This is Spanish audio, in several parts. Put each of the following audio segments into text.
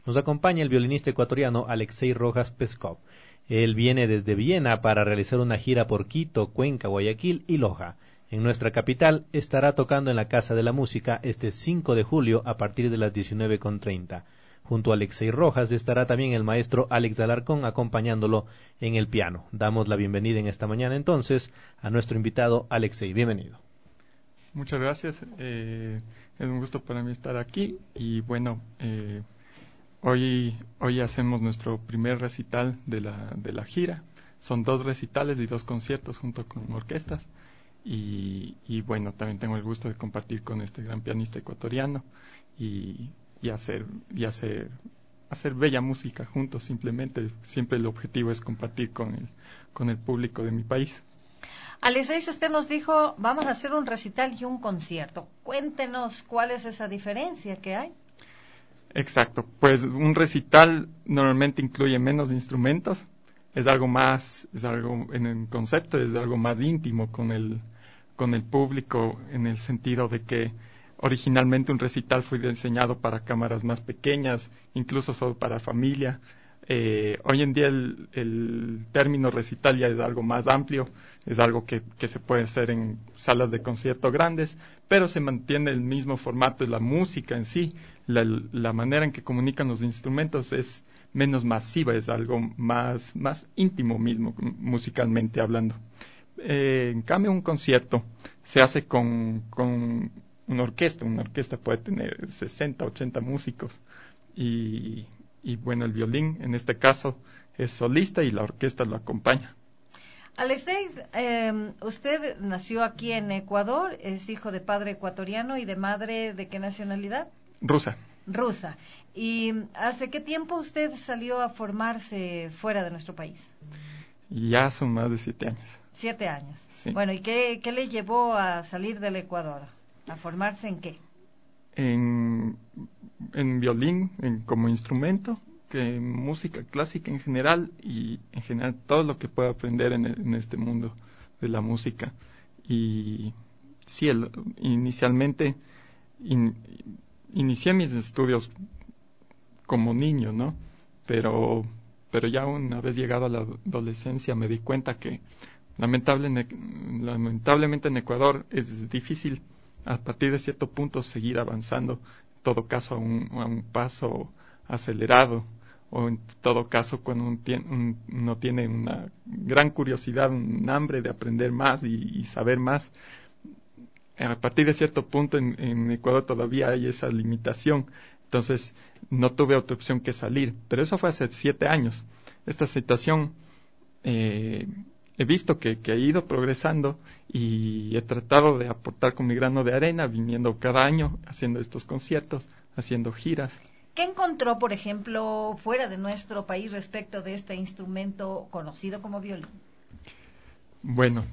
Nos acompaña el violinista ecuatoriano Alexei Rojas Peskov. Él viene desde Viena para realizar una gira por Quito, Cuenca, Guayaquil y Loja. En nuestra capital estará tocando en la Casa de la Música este 5 de julio a partir de las 19:30. Junto a Alexei Rojas estará también el maestro Alex Alarcón acompañándolo en el piano. Damos la bienvenida en esta mañana entonces a nuestro invitado Alexei. Bienvenido. Muchas gracias. Es un gusto para mí estar aquí y bueno, hoy hacemos nuestro primer recital de la gira. Son 2 recitales y 2 conciertos junto con orquestas. Y bueno, también tengo el gusto de compartir con este gran pianista ecuatoriano y hacer bella música juntos. Siempre el objetivo es compartir con el público de mi país. Alexei, usted nos dijo, vamos a hacer un recital y un concierto. Cuéntenos cuál es esa diferencia que hay. Exacto, pues un recital normalmente incluye menos instrumentos, es algo en el concepto, es algo más íntimo con el público, en el sentido de que originalmente un recital fue diseñado para cámaras más pequeñas, incluso solo para familia. Hoy en día el término recital ya es algo más amplio, es algo que se puede hacer en salas de concierto grandes, pero se mantiene el mismo formato, es la música en sí, la manera en que comunican los instrumentos es menos masiva, es algo más íntimo mismo, musicalmente hablando. En cambio, un concierto se hace con una orquesta puede tener 60, 80 músicos y bueno, el violín en este caso es solista y la orquesta lo acompaña. Alexei, usted nació aquí en Ecuador, es hijo de padre ecuatoriano y de madre ¿de qué nacionalidad? Rusa. Rusa. ¿Y hace qué tiempo usted salió a formarse fuera de nuestro país? Ya son más de 7 años. 7 años. Sí. Bueno, ¿y qué le llevó a salir del Ecuador? ¿A formarse en qué? En violín como instrumento, que música clásica en general y en general todo lo que puedo aprender en este mundo de la música. Y sí, inicialmente inicié mis estudios como niño, ¿no? Pero ya una vez llegado a la adolescencia me di cuenta que lamentablemente en Ecuador es difícil a partir de cierto punto seguir avanzando, en todo caso a un paso acelerado, o en todo caso cuando uno tiene una gran curiosidad, un hambre de aprender más y saber más. A partir de cierto punto en Ecuador todavía hay esa limitación, entonces no tuve otra opción que salir, pero eso fue hace 7 años. Esta situación he visto que ha ido progresando y he tratado de aportar con mi grano de arena, viniendo cada año, haciendo estos conciertos, haciendo giras. ¿Qué encontró, por ejemplo, fuera de nuestro país respecto de este instrumento conocido como violín? Bueno,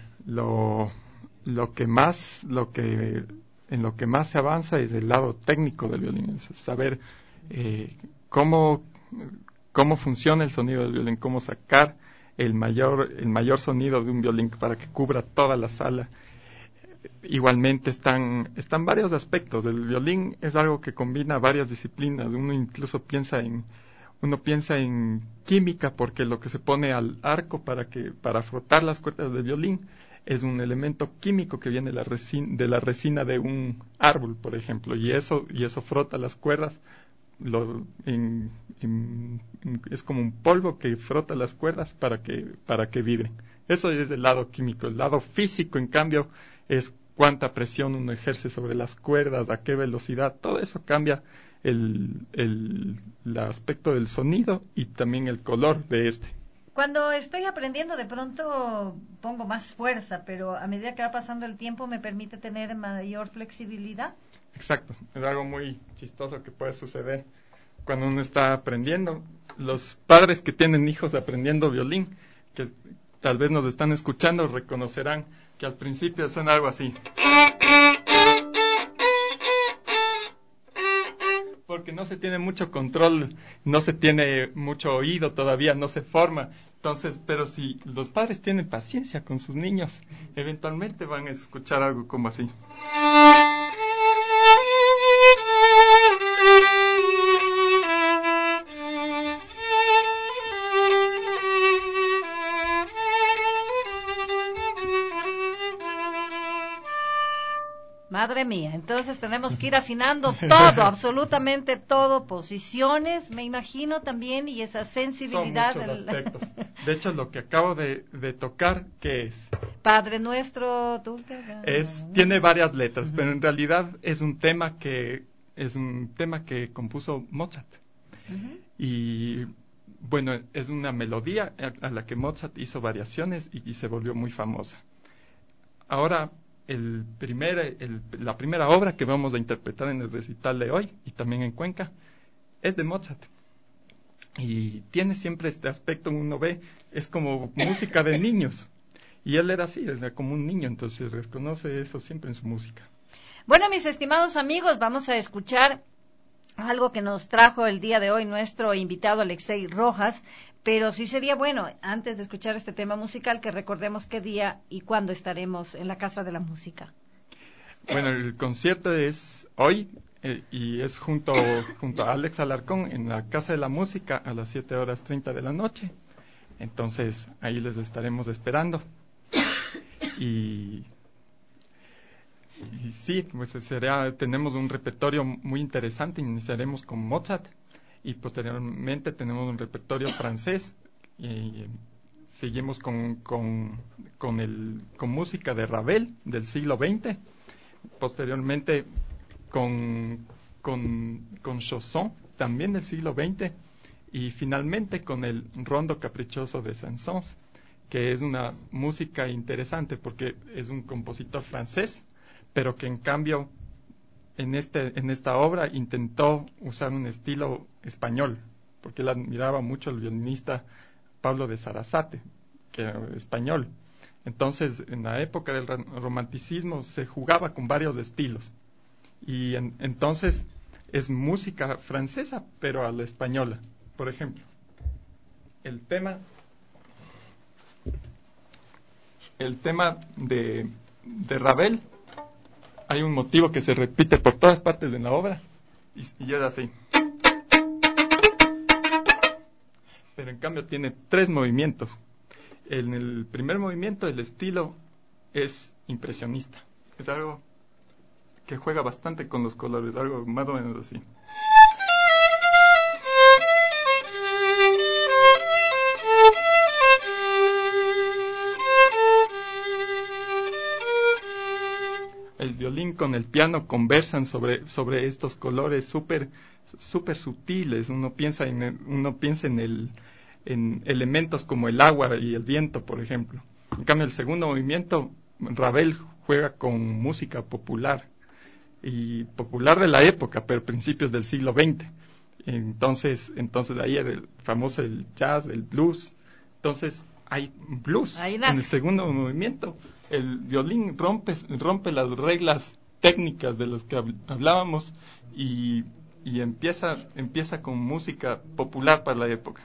en lo que más se avanza es el lado técnico del violín, es saber cómo funciona el sonido del violín, cómo sacar el mayor sonido de un violín para que cubra toda la sala. Igualmente están varios aspectos. El violín es algo que combina varias disciplinas. Uno incluso piensa en química, porque lo que se pone al arco para frotar las cuerdas del violín es un elemento químico que viene de la resina de un árbol, por ejemplo, y eso frota las cuerdas. Es como un polvo que frota las cuerdas para que vibren. Eso es el lado químico. El lado físico, en cambio, es cuánta presión uno ejerce sobre las cuerdas, a qué velocidad. Todo eso cambia el aspecto del sonido y también el color de este. Cuando estoy aprendiendo, de pronto pongo más fuerza, pero a medida que va pasando el tiempo me permite tener mayor flexibilidad. Exacto, es algo muy chistoso que puede suceder cuando uno está aprendiendo. Los padres que tienen hijos aprendiendo violín, que tal vez nos están escuchando, reconocerán que al principio suena algo así. Porque no se tiene mucho control, no se tiene mucho oído todavía, no se forma. Entonces, pero si los padres tienen paciencia con sus niños, eventualmente van a escuchar algo como así. Madre mía, entonces tenemos que ir afinando todo, absolutamente todo, posiciones, me imagino también, y esa sensibilidad. Son muchos aspectos. De hecho, lo que acabo de tocar, ¿qué es? Padre Nuestro, Tiene varias letras, pero en realidad es un tema que compuso Mozart. Y bueno, es una melodía a la que Mozart hizo variaciones y se volvió muy famosa. Ahora, la primera obra que vamos a interpretar en el recital de hoy y también en Cuenca es de Mozart. Y tiene siempre este aspecto, uno ve, es como música de niños. Y él era así, era como un niño, entonces reconoce eso siempre en su música. Bueno, mis estimados amigos, vamos a escuchar algo que nos trajo el día de hoy nuestro invitado Alexei Rojas, pero sí sería bueno, antes de escuchar este tema musical, que recordemos qué día y cuándo estaremos en la Casa de la Música. Bueno, el concierto es hoy y es junto a Alex Alarcón en la Casa de la Música a las 7:30 de la noche. Entonces, ahí les estaremos esperando. Y sí, pues tenemos un repertorio muy interesante. Iniciaremos con Mozart y posteriormente tenemos un repertorio francés y seguimos con música de Ravel del siglo XX, posteriormente con Chausson también del siglo XX y finalmente con el Rondo Caprichoso de Saint-Saëns, que es una música interesante porque es un compositor francés, pero que en cambio en esta obra intentó usar un estilo español, porque él admiraba mucho al violinista Pablo de Sarasate, que era español. Entonces, en la época del romanticismo se jugaba con varios estilos. Y entonces es música francesa, pero a la española. Por ejemplo, el tema de Ravel, hay un motivo que se repite por todas partes de la obra y es así. Pero en cambio tiene 3 movimientos. En el primer movimiento el estilo es impresionista. Es algo que juega bastante con los colores, algo más o menos así. El violín con el piano conversan sobre estos colores súper sutiles. Uno piensa en elementos como el agua y el viento, por ejemplo. En cambio, el segundo movimiento, Ravel juega con música popular, y popular de la época, pero principios del siglo XX. Entonces de ahí el famoso el jazz, el blues. Entonces hay blues en el segundo movimiento. El violín rompe las reglas técnicas de las que hablábamos y empieza con música popular para la época.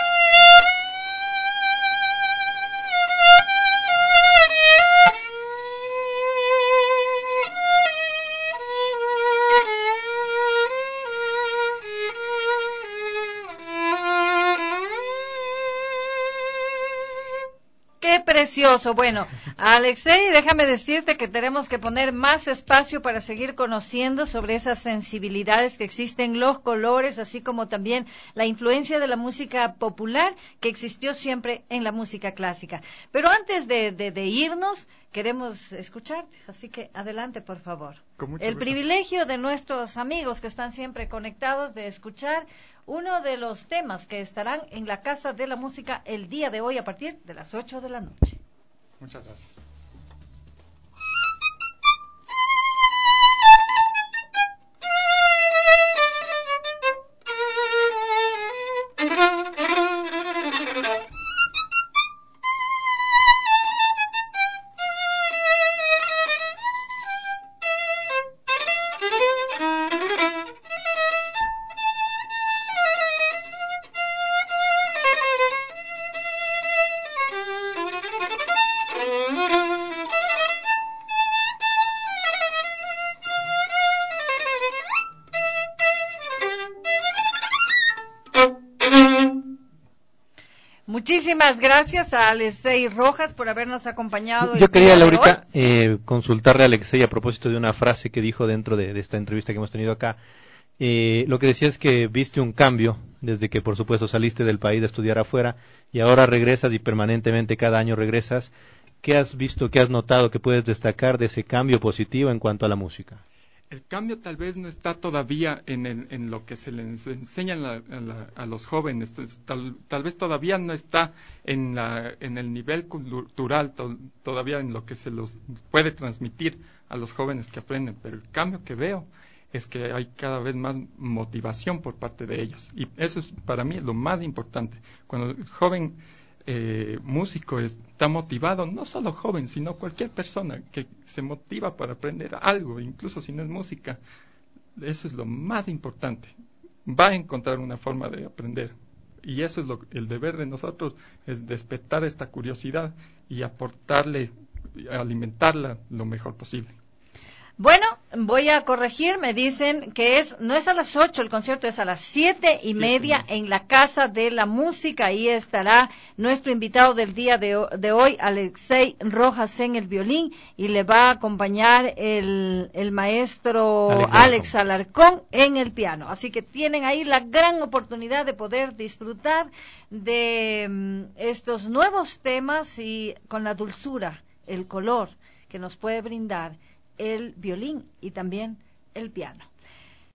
Precioso. Bueno, Alexei, déjame decirte que tenemos que poner más espacio para seguir conociendo sobre esas sensibilidades que existen, los colores, así como también la influencia de la música popular que existió siempre en la música clásica. Pero antes de irnos, queremos escucharte, así que adelante, por favor. El privilegio de nuestros amigos que están siempre conectados de escuchar uno de los temas que estarán en la Casa de la Música el día de hoy a partir de las 8 de la noche. Muchas gracias. Muchísimas gracias a Alexei Rojas por habernos acompañado. Yo quería, Laurita, consultarle a Alexei a propósito de una frase que dijo dentro de esta entrevista que hemos tenido acá. Lo que decía es que viste un cambio desde que, por supuesto, saliste del país a estudiar afuera y ahora regresas y permanentemente cada año regresas. ¿Qué has visto, qué has notado que puedes destacar de ese cambio positivo en cuanto a la música? El cambio tal vez no está todavía en lo que se les enseña a los jóvenes, tal vez todavía no está en el nivel cultural, todavía en lo que se los puede transmitir a los jóvenes que aprenden, pero el cambio que veo es que hay cada vez más motivación por parte de ellos, y eso es para mí lo más importante. Cuando el joven músico está motivado, no solo joven, sino cualquier persona que se motiva para aprender algo, incluso si no es música, eso es lo más importante. Va a encontrar una forma de aprender, y eso es el deber de nosotros, es despertar esta curiosidad y aportarle, alimentarla lo mejor posible. Bueno, voy a corregir, me dicen que no es a las 8 el concierto, es a las 7:30 en la Casa de la Música. Ahí estará nuestro invitado del día de hoy, Alexei Rojas, en el violín, y le va a acompañar el maestro Alex Alarcón en el piano. Así que tienen ahí la gran oportunidad de poder disfrutar de estos nuevos temas y con la dulzura, el color que nos puede brindar el violín y también el piano.